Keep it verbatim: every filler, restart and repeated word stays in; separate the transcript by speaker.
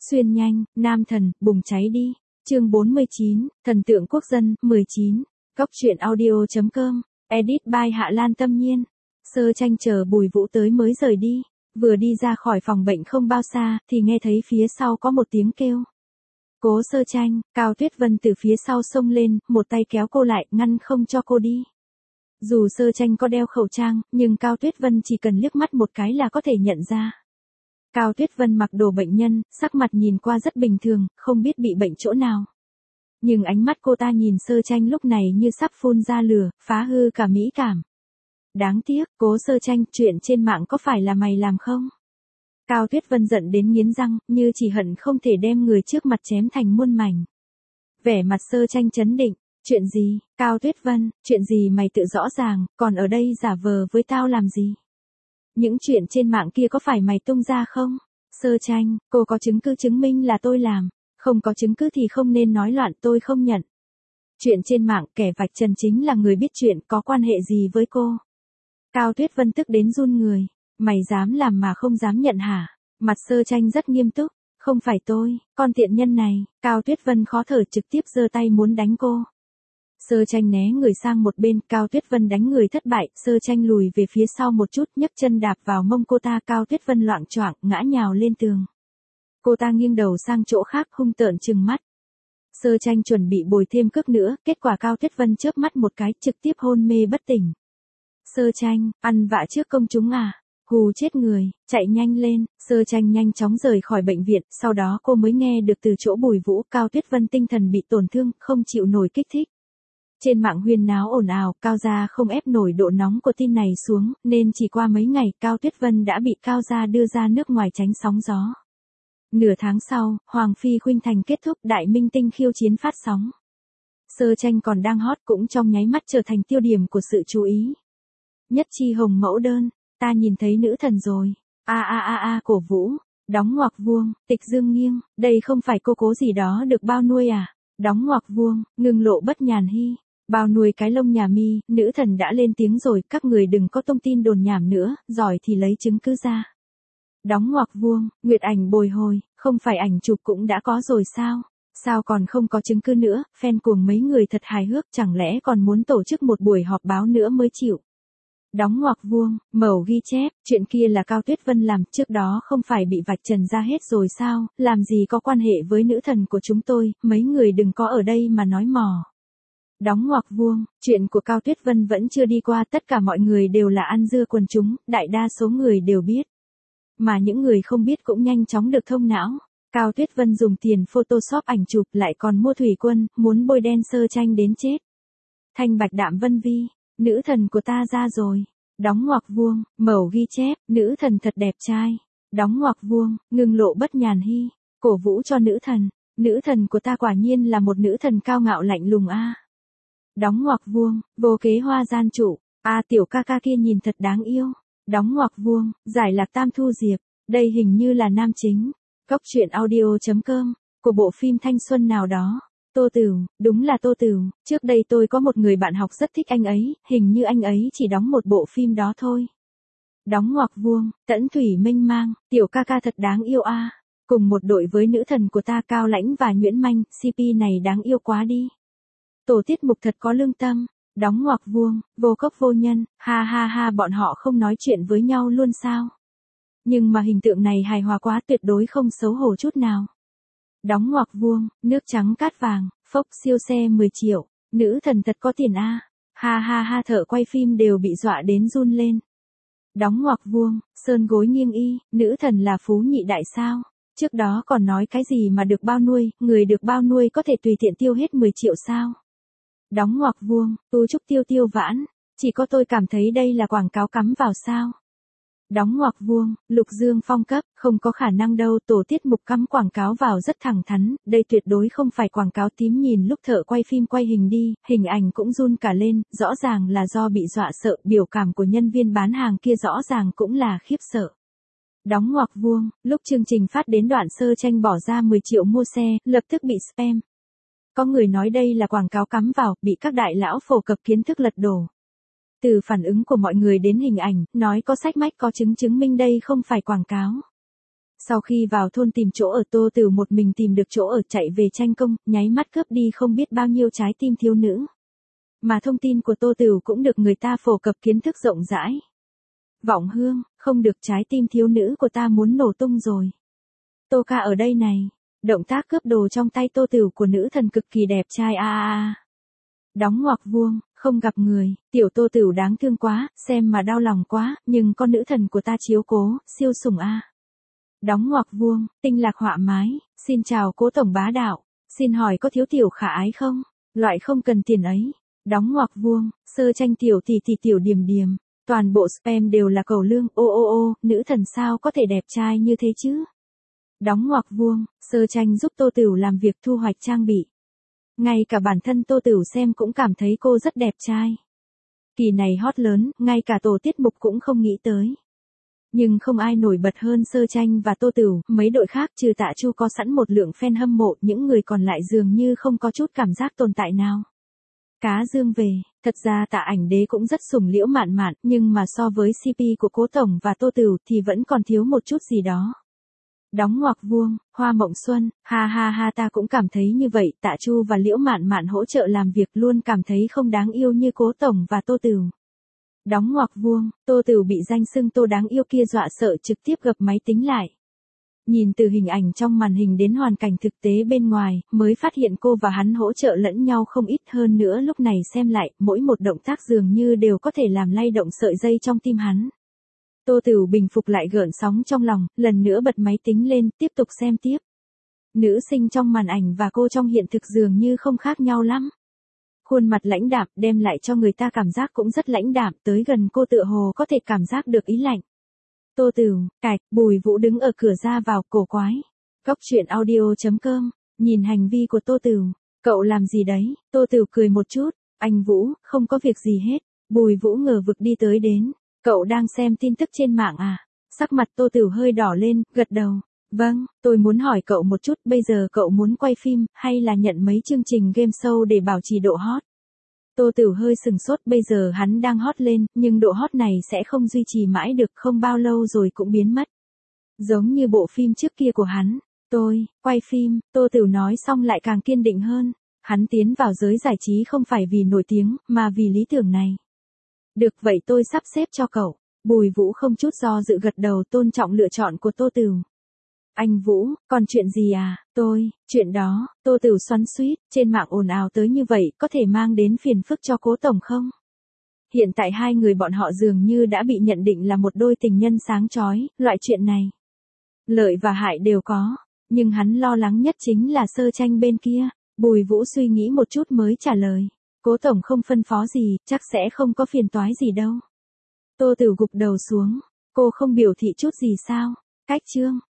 Speaker 1: Xuyên nhanh, nam thần, bùng cháy đi. Chương bốn mươi chín, thần tượng quốc dân, mười chín. Góc truyện audio.com, edit by Hạ Lan Tâm Nhiên. Sơ Tranh chờ Bùi Vũ tới mới rời đi, vừa đi ra khỏi phòng bệnh không bao xa, thì nghe thấy phía sau có một tiếng kêu. Cố Sơ Tranh, Cao Tuyết Vân từ phía sau xông lên, một tay kéo cô lại, ngăn không cho cô đi. Dù Sơ Tranh có đeo khẩu trang, nhưng Cao Tuyết Vân chỉ cần liếc mắt một cái là có thể nhận ra. Cao Tuyết Vân mặc đồ bệnh nhân, sắc mặt nhìn qua rất bình thường, không biết bị bệnh chỗ nào. Nhưng ánh mắt cô ta nhìn Sơ Tranh lúc này như sắp phun ra lửa, phá hư cả mỹ cảm. Đáng tiếc, Cố Sơ Tranh, chuyện trên mạng có phải là mày làm không? Cao Tuyết Vân giận đến nghiến răng, như chỉ hận không thể đem người trước mặt chém thành muôn mảnh. Vẻ mặt Sơ Tranh trấn định, chuyện gì, Cao Tuyết Vân, chuyện gì mày tự rõ ràng, còn ở đây giả vờ với tao làm gì? Những chuyện trên mạng kia có phải mày tung ra không? Sơ Tranh, cô có chứng cứ chứng minh là tôi làm, không có chứng cứ thì không nên nói loạn, tôi không nhận. Chuyện trên mạng, kẻ vạch trần chính là người biết chuyện, có quan hệ gì với cô? Cao Tuyết Vân tức đến run người, mày dám làm mà không dám nhận hả? Mặt Sơ Tranh rất nghiêm túc, không phải tôi, con tiện nhân này. Cao Tuyết Vân khó thở trực tiếp giơ tay muốn đánh cô. Sơ Tranh né người sang một bên, Cao Tuyết Vân đánh người thất bại, Sơ Tranh lùi về phía sau một chút, nhấc chân đạp vào mông cô ta, Cao Tuyết Vân loạng choạng ngã nhào lên tường. Cô ta nghiêng đầu sang chỗ khác, hung tợn trừng mắt. Sơ Tranh chuẩn bị bồi thêm cước nữa, kết quả Cao Tuyết Vân chớp mắt một cái, trực tiếp hôn mê bất tỉnh. Sơ Tranh, ăn vạ trước công chúng à? Hù chết người, chạy nhanh lên. Sơ Tranh nhanh chóng rời khỏi bệnh viện, sau đó cô mới nghe được từ chỗ Bùi Vũ, Cao Tuyết Vân tinh thần bị tổn thương, không chịu nổi kích thích. Trên mạng huyên náo ồn ào, Cao gia không ép nổi độ nóng của tin này xuống, nên chỉ qua mấy ngày, Cao Tuyết Vân đã bị Cao gia đưa ra nước ngoài tránh sóng gió. Nửa tháng sau, Hoàng Phi Khuynh Thành kết thúc, Đại Minh Tinh khiêu chiến phát sóng. Sơ Tranh còn đang hot cũng trong nháy mắt trở thành tiêu điểm của sự chú ý. Nhất chi hồng mẫu đơn, ta nhìn thấy nữ thần rồi. A a a a cổ vũ, đóng ngoặc vuông, Tịch Dương nghiêng, đây không phải cô Cố gì đó được bao nuôi à? Đóng ngoặc vuông, ngừng lộ bất nhàn hy. Bao nuôi cái lông nhà mi, nữ thần đã lên tiếng rồi, các người đừng có tung tin đồn nhảm nữa, giỏi thì lấy chứng cứ ra. Đóng ngoặc vuông, Nguyệt Ảnh bồi hồi, không phải ảnh chụp cũng đã có rồi sao? Sao còn không có chứng cứ nữa, fan cuồng mấy người thật hài hước, chẳng lẽ còn muốn tổ chức một buổi họp báo nữa mới chịu? Đóng ngoặc vuông, Mẩu ghi chép, chuyện kia là Cao Tuyết Vân làm, trước đó không phải bị vạch trần ra hết rồi sao, làm gì có quan hệ với nữ thần của chúng tôi, mấy người đừng có ở đây mà nói mò. Đóng ngoặc vuông, chuyện của Cao Tuyết Vân vẫn chưa đi qua, tất cả mọi người đều là ăn dưa quần chúng, đại đa số người đều biết. Mà những người không biết cũng nhanh chóng được thông não. Cao Tuyết Vân dùng tiền Photoshop ảnh chụp, lại còn mua thủy quân, muốn bôi đen Sơ Tranh đến chết. Thanh bạch đạm Vân Vi, nữ thần của ta ra rồi. Đóng ngoặc vuông, Mẩu ghi chép, nữ thần thật đẹp trai. Đóng ngoặc vuông, ngừng lộ bất nhàn hy, cổ vũ cho nữ thần. Nữ thần của ta quả nhiên là một nữ thần cao ngạo lạnh lùng a. Đóng ngoặc vuông, Vô kế hoa gian chủ, a tiểu ca ca kia nhìn thật đáng yêu. Đóng ngoặc vuông, Giải lạc Tam Thu Diệp, đây hình như là nam chính. Góc truyện audio.com, của bộ phim thanh xuân nào đó. Tô Tửu, đúng là Tô Tửu, trước đây tôi có một người bạn học rất thích anh ấy, hình như anh ấy chỉ đóng một bộ phim đó thôi. Đóng ngoặc vuông, Tẫn Thủy Mênh Mang, tiểu ca ca thật đáng yêu a. Cùng một đội với nữ thần của ta Cao Lãnh và Nhuyễn Manh, xê pê này đáng yêu quá đi. Tổ tiết mục thật có lương tâm. Đóng ngoặc vuông, Vô cốc vô nhân, ha ha ha, bọn họ không nói chuyện với nhau luôn sao? Nhưng mà hình tượng này hài hòa quá, tuyệt đối không xấu hổ chút nào. Đóng ngoặc vuông, Nước trắng cát vàng, phốc siêu xe mười triệu, nữ thần thật có tiền a. Ha ha ha, thợ quay phim đều bị dọa đến run lên. Đóng ngoặc vuông, Sơn gối nghiêng y, nữ thần là phú nhị đại sao? Trước đó còn nói cái gì mà được bao nuôi, người được bao nuôi có thể tùy tiện tiêu hết mười triệu sao? Đóng ngoặc vuông, Tu Trúc Tiêu Tiêu Vãn, chỉ có tôi cảm thấy đây là quảng cáo cắm vào sao. Đóng ngoặc vuông, Lục Dương Phong cấp, không có khả năng đâu, tổ tiết mục cắm quảng cáo vào rất thẳng thắn, đây tuyệt đối không phải quảng cáo tím, nhìn lúc thợ quay phim quay hình đi, hình ảnh cũng run cả lên, rõ ràng là do bị dọa sợ, biểu cảm của nhân viên bán hàng kia rõ ràng cũng là khiếp sợ. Đóng ngoặc vuông, lúc chương trình phát đến đoạn Sơ Tranh bỏ ra mười triệu mua xe, lập tức bị spam. Có người nói đây là quảng cáo cắm vào, bị các đại lão phổ cập kiến thức lật đổ. Từ phản ứng của mọi người đến hình ảnh, nói có sách mách có chứng chứng minh đây không phải quảng cáo. Sau khi vào thôn tìm chỗ ở, Tô Tửu một mình tìm được chỗ ở, chạy về tranh công, nháy mắt cướp đi không biết bao nhiêu trái tim thiếu nữ. Mà thông tin của Tô Tửu cũng được người ta phổ cập kiến thức rộng rãi. Vọng Hương, không được, trái tim thiếu nữ của ta muốn nổ tung rồi. Tô ca ở đây này. Động tác cướp đồ trong tay Tô Tửu của nữ thần cực kỳ đẹp trai a a a. Đóng ngoặc vuông, không gặp người, tiểu Tô Tửu đáng thương quá, xem mà đau lòng quá, nhưng con nữ thần của ta chiếu cố, siêu sủng a. Đóng ngoặc vuông, tinh lạc họa mái, xin chào Cố tổng bá đạo, xin hỏi có thiếu tiểu khả ái không? Loại không cần tiền ấy. Đóng ngoặc vuông, sơ tranh tiểu tỷ tỷ tiểu điềm điềm, toàn bộ spam đều là cầu lương, ô ô ô, nữ thần sao có thể đẹp trai như thế chứ? Đóng ngoặc vuông, sơ tranh giúp Tô Tửu làm việc thu hoạch trang bị. Ngay cả bản thân Tô Tửu xem cũng cảm thấy cô rất đẹp trai. Kỳ này hot lớn, ngay cả tổ tiết mục cũng không nghĩ tới. Nhưng không ai nổi bật hơn sơ tranh và Tô Tửu, mấy đội khác trừ Tạ Chu có sẵn một lượng fan hâm mộ, những người còn lại dường như không có chút cảm giác tồn tại nào. Cá dương về, thật ra Tạ Ảnh Đế cũng rất sủng Liễu Mạn Mạn, nhưng mà so với xê pê của Cố tổng và Tô Tửu thì vẫn còn thiếu một chút gì đó. Đóng ngoặc vuông, Hoa Mộng Xuân, ha ha ha, ta cũng cảm thấy như vậy, Tạ Chu và Liễu Mạn Mạn hỗ trợ làm việc luôn cảm thấy không đáng yêu như Cố tổng và Tô Tửu. Đóng ngoặc vuông, Tô Tửu bị danh xưng Tô đáng yêu kia dọa sợ trực tiếp gập máy tính lại. Nhìn từ hình ảnh trong màn hình đến hoàn cảnh thực tế bên ngoài, mới phát hiện cô và hắn hỗ trợ lẫn nhau không ít, hơn nữa lúc này xem lại, mỗi một động tác dường như đều có thể làm lay động sợi dây trong tim hắn. Tô Tửu bình phục lại gợn sóng trong lòng, lần nữa bật máy tính lên, tiếp tục xem tiếp. Nữ sinh trong màn ảnh và cô trong hiện thực dường như không khác nhau lắm. Khuôn mặt lãnh đạm đem lại cho người ta cảm giác cũng rất lãnh đạm, tới gần cô tựa hồ có thể cảm giác được ý lạnh. Tô Tửu, cạch, Bùi Vũ đứng ở cửa ra vào, cổ quái. Góc truyện audio chấm com, nhìn hành vi của Tô Tửu, cậu làm gì đấy? Tô Tửu cười một chút, anh Vũ, không có việc gì hết. Bùi Vũ ngờ vực đi tới đến, cậu đang xem tin tức trên mạng à? Sắc mặt Tô Tửu hơi đỏ lên, gật đầu. Vâng, tôi muốn hỏi cậu một chút, bây giờ cậu muốn quay phim, hay là nhận mấy chương trình game show để bảo trì độ hot? Tô Tửu hơi sừng sốt, bây giờ hắn đang hot lên, nhưng độ hot này sẽ không duy trì mãi được, không bao lâu rồi cũng biến mất. Giống như bộ phim trước kia của hắn. Tôi, quay phim, Tô Tửu nói xong lại càng kiên định hơn. Hắn tiến vào giới giải trí không phải vì nổi tiếng, mà vì lý tưởng này. Được vậy tôi sắp xếp cho cậu. Bùi Vũ không chút do dự gật đầu, tôn trọng lựa chọn của Tô Tửu. Anh Vũ, còn chuyện gì à? Tôi, chuyện đó, Tô Tửu xoắn xuýt, trên mạng ồn ào tới như vậy, có thể mang đến phiền phức cho Cố tổng không? Hiện tại hai người bọn họ dường như đã bị nhận định là một đôi tình nhân sáng chói, loại chuyện này. Lợi và hại đều có, nhưng hắn lo lắng nhất chính là sơ tranh bên kia. Bùi Vũ suy nghĩ một chút mới trả lời. Cố tổng không phân phó gì, chắc sẽ không có phiền toái gì đâu. Tô Tửu gục đầu xuống, cô không biểu thị chút gì sao? Cách chương.